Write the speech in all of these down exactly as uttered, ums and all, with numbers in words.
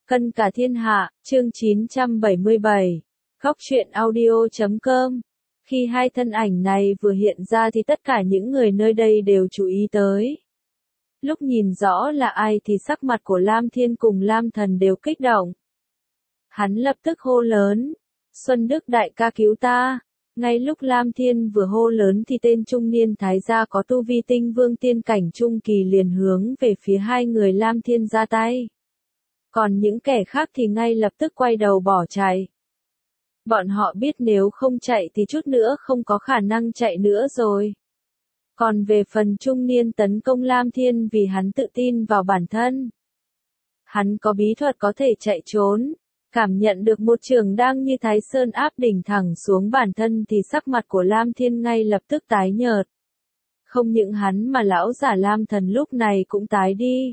Cân cả thiên hạ, chương chín trăm bảy mươi bảy. Góc truyện audio chấm com. Khi hai thân ảnh này vừa hiện ra thì tất cả những người nơi đây đều chú ý tới. Lúc nhìn rõ là ai thì sắc mặt của Lam Thiên cùng Lam Thần đều kích động. Hắn lập tức hô lớn, Xuân Đức đại ca cứu ta. Ngay lúc Lam Thiên vừa hô lớn thì tên trung niên thái gia có tu vi tinh vương tiên cảnh trung kỳ liền hướng về phía hai người Lam Thiên ra tay. Còn những kẻ khác thì ngay lập tức quay đầu bỏ chạy. Bọn họ biết nếu không chạy thì chút nữa không có khả năng chạy nữa rồi. Còn về phần trung niên tấn công Lam Thiên vì hắn tự tin vào bản thân. Hắn có bí thuật có thể chạy trốn. Cảm nhận được một trường đang như Thái Sơn áp đỉnh thẳng xuống bản thân thì sắc mặt của Lam Thiên ngay lập tức tái nhợt. Không những hắn mà lão giả Lam Thần lúc này cũng tái đi.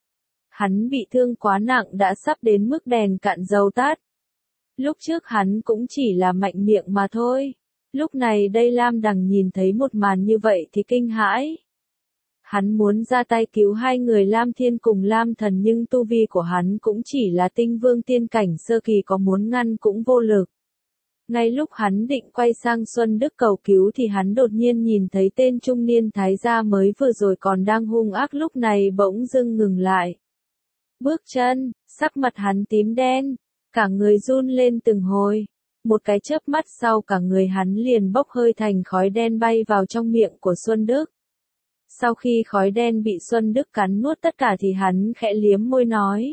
Hắn bị thương quá nặng đã sắp đến mức đèn cạn dầu tắt. Lúc trước hắn cũng chỉ là mạnh miệng mà thôi. Lúc này đây Lam Đằng nhìn thấy một màn như vậy thì kinh hãi. Hắn muốn ra tay cứu hai người Lam Thiên cùng Lam Thần nhưng tu vi của hắn cũng chỉ là tinh vương tiên cảnh sơ kỳ, có muốn ngăn cũng vô lực. Ngay lúc hắn định quay sang Xuân Đức cầu cứu thì hắn đột nhiên nhìn thấy tên trung niên thái gia mới vừa rồi còn đang hung ác lúc này bỗng dưng ngừng lại. Bước chân, sắc mặt hắn tím đen, cả người run lên từng hồi. Một cái chớp mắt sau cả người hắn liền bốc hơi thành khói đen bay vào trong miệng của Xuân Đức. Sau khi khói đen bị Xuân Đức cắn nuốt tất cả thì hắn khẽ liếm môi nói.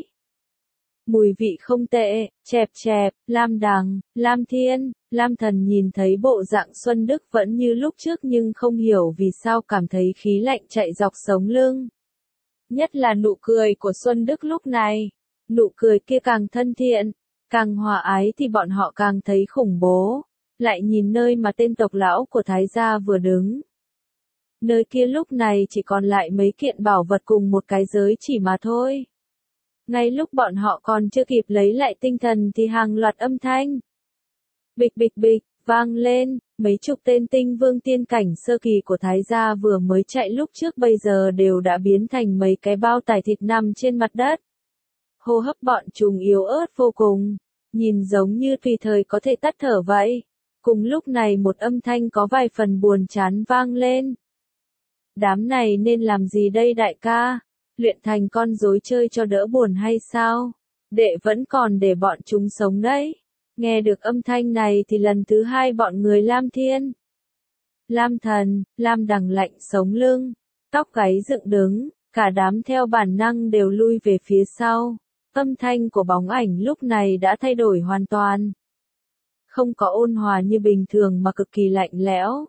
Mùi vị không tệ, chẹp chẹp, Lam Đằng, Lam Thiên, Lam Thần nhìn thấy bộ dạng Xuân Đức vẫn như lúc trước nhưng không hiểu vì sao cảm thấy khí lạnh chạy dọc sống lưng. Nhất là nụ cười của Xuân Đức lúc này. Nụ cười kia càng thân thiện, càng hòa ái thì bọn họ càng thấy khủng bố. Lại nhìn nơi mà tên tộc lão của Thái gia vừa đứng. Nơi kia lúc này chỉ còn lại mấy kiện bảo vật cùng một cái giới chỉ mà thôi. Ngay lúc bọn họ còn chưa kịp lấy lại tinh thần thì hàng loạt âm thanh. Bịch bịch bịch, vang lên, mấy chục tên tinh vương tiên cảnh sơ kỳ của Thái gia vừa mới chạy lúc trước bây giờ đều đã biến thành mấy cái bao tải thịt nằm trên mặt đất. Hô hấp bọn chúng yếu ớt vô cùng, nhìn giống như tùy thời có thể tắt thở vậy. Cùng lúc này một âm thanh có vài phần buồn chán vang lên. Đám này nên làm gì đây đại ca? Luyện thành con rối chơi cho đỡ buồn hay sao? Đệ vẫn còn để bọn chúng sống đấy. Nghe được âm thanh này thì lần thứ hai bọn người Lam Thiên, Lam Thần, Lam Đằng lạnh sống lưng, tóc gáy dựng đứng, cả đám theo bản năng đều lui về phía sau. Âm thanh của bóng ảnh lúc này đã thay đổi hoàn toàn. Không có ôn hòa như bình thường mà cực kỳ lạnh lẽo.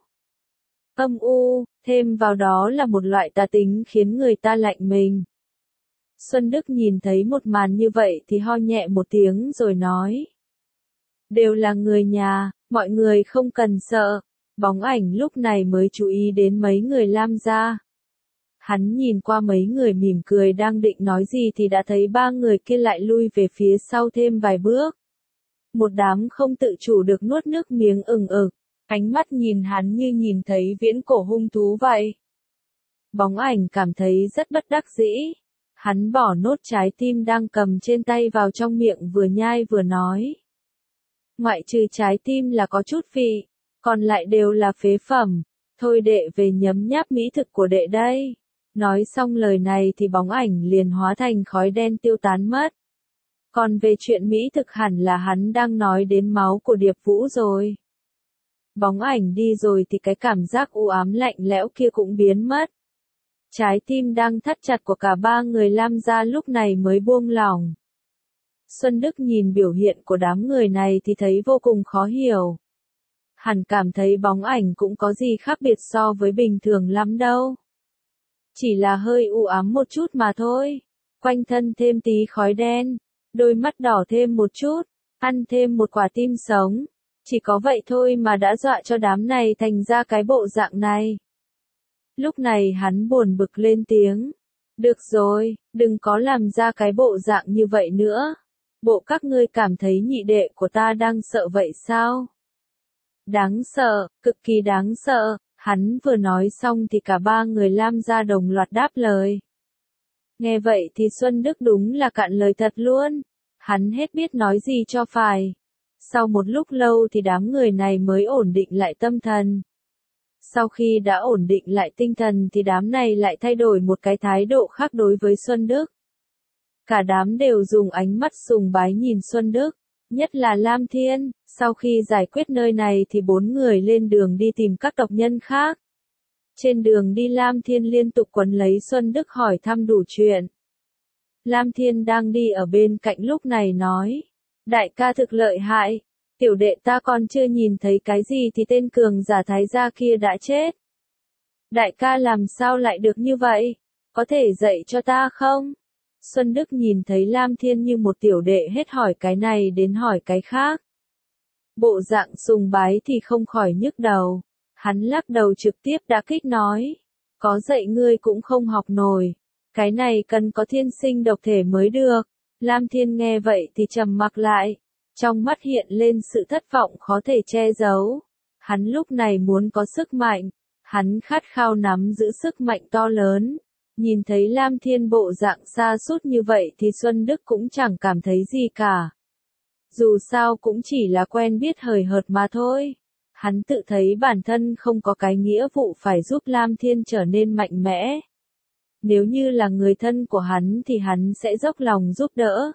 Âm u, thêm vào đó là một loại tà tính khiến người ta lạnh mình. Xuân Đức nhìn thấy một màn như vậy thì ho nhẹ một tiếng rồi nói. Đều là người nhà, mọi người không cần sợ. Bóng ảnh lúc này mới chú ý đến mấy người Lam gia. Hắn nhìn qua mấy người mỉm cười đang định nói gì thì đã thấy ba người kia lại lui về phía sau thêm vài bước. Một đám không tự chủ được nuốt nước miếng ừng ực, ánh mắt nhìn hắn như nhìn thấy viễn cổ hung thú vậy. Bóng ảnh cảm thấy rất bất đắc dĩ. Hắn bỏ nốt trái tim đang cầm trên tay vào trong miệng vừa nhai vừa nói. Ngoại trừ trái tim là có chút vị, còn lại đều là phế phẩm. Thôi đệ về nhấm nháp mỹ thực của đệ đây. Nói xong lời này thì bóng ảnh liền hóa thành khói đen tiêu tán mất. Còn về chuyện mỹ thực hẳn là hắn đang nói đến máu của Điệp Vũ rồi. Bóng ảnh đi rồi thì cái cảm giác u ám lạnh lẽo kia cũng biến mất. Trái tim đang thắt chặt của cả ba người Lam gia lúc này mới buông lỏng. Xuân Đức nhìn biểu hiện của đám người này thì thấy vô cùng khó hiểu. Hẳn cảm thấy bóng ảnh cũng có gì khác biệt so với bình thường lắm đâu. Chỉ là hơi u ám một chút mà thôi. Quanh thân thêm tí khói đen, đôi mắt đỏ thêm một chút, ăn thêm một quả tim sống. Chỉ có vậy thôi mà đã dọa cho đám này thành ra cái bộ dạng này. Lúc này hắn buồn bực lên tiếng. Được rồi, đừng có làm ra cái bộ dạng như vậy nữa. Bộ các ngươi cảm thấy nhị đệ của ta đang sợ vậy sao? Đáng sợ, cực kỳ đáng sợ. Hắn vừa nói xong thì cả ba người Lam gia đồng loạt đáp lời. Nghe vậy thì Xuân Đức đúng là cạn lời thật luôn. Hắn hết biết nói gì cho phải. Sau một lúc lâu thì đám người này mới ổn định lại tâm thần. Sau khi đã ổn định lại tinh thần thì đám này lại thay đổi một cái thái độ khác đối với Xuân Đức. Cả đám đều dùng ánh mắt sùng bái nhìn Xuân Đức, nhất là Lam Thiên. Sau khi giải quyết nơi này thì bốn người lên đường đi tìm các tộc nhân khác. Trên đường đi Lam Thiên liên tục quấn lấy Xuân Đức hỏi thăm đủ chuyện. Lam Thiên đang đi ở bên cạnh lúc này nói, đại ca thực lợi hại, tiểu đệ ta còn chưa nhìn thấy cái gì thì tên cường giả thái gia kia đã chết. Đại ca làm sao lại được như vậy, có thể dạy cho ta không? Xuân Đức nhìn thấy Lam Thiên như một tiểu đệ hết hỏi cái này đến hỏi cái khác. Bộ dạng sùng bái thì không khỏi nhức đầu. Hắn lắc đầu trực tiếp đả kích nói, có dạy ngươi cũng không học nổi. Cái này cần có thiên sinh độc thể mới được. Lam Thiên nghe vậy thì trầm mặc lại. Trong mắt hiện lên sự thất vọng khó thể che giấu. Hắn lúc này muốn có sức mạnh. Hắn khát khao nắm giữ sức mạnh to lớn. Nhìn thấy Lam Thiên bộ dạng sa sút như vậy thì Xuân Đức cũng chẳng cảm thấy gì cả. Dù sao cũng chỉ là quen biết hời hợt mà thôi. Hắn tự thấy bản thân không có cái nghĩa vụ phải giúp Lam Thiên trở nên mạnh mẽ. Nếu như là người thân của hắn thì hắn sẽ dốc lòng giúp đỡ.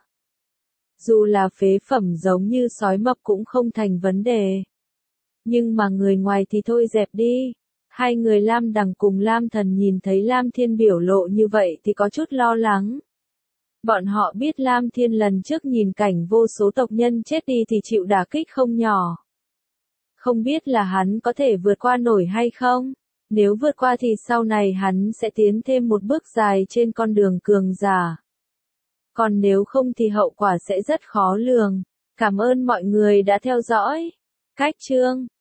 Dù là phế phẩm giống như sói mập cũng không thành vấn đề. Nhưng mà người ngoài thì thôi dẹp đi. Hai người Lam Đằng cùng Lam Thần nhìn thấy Lam Thiên biểu lộ như vậy thì có chút lo lắng. Bọn họ biết Lam Thiên lần trước nhìn cảnh vô số tộc nhân chết đi thì chịu đả kích không nhỏ. Không biết là hắn có thể vượt qua nổi hay không? Nếu vượt qua thì sau này hắn sẽ tiến thêm một bước dài trên con đường cường giả. Còn nếu không thì hậu quả sẽ rất khó lường. Cảm ơn mọi người đã theo dõi. Cách chương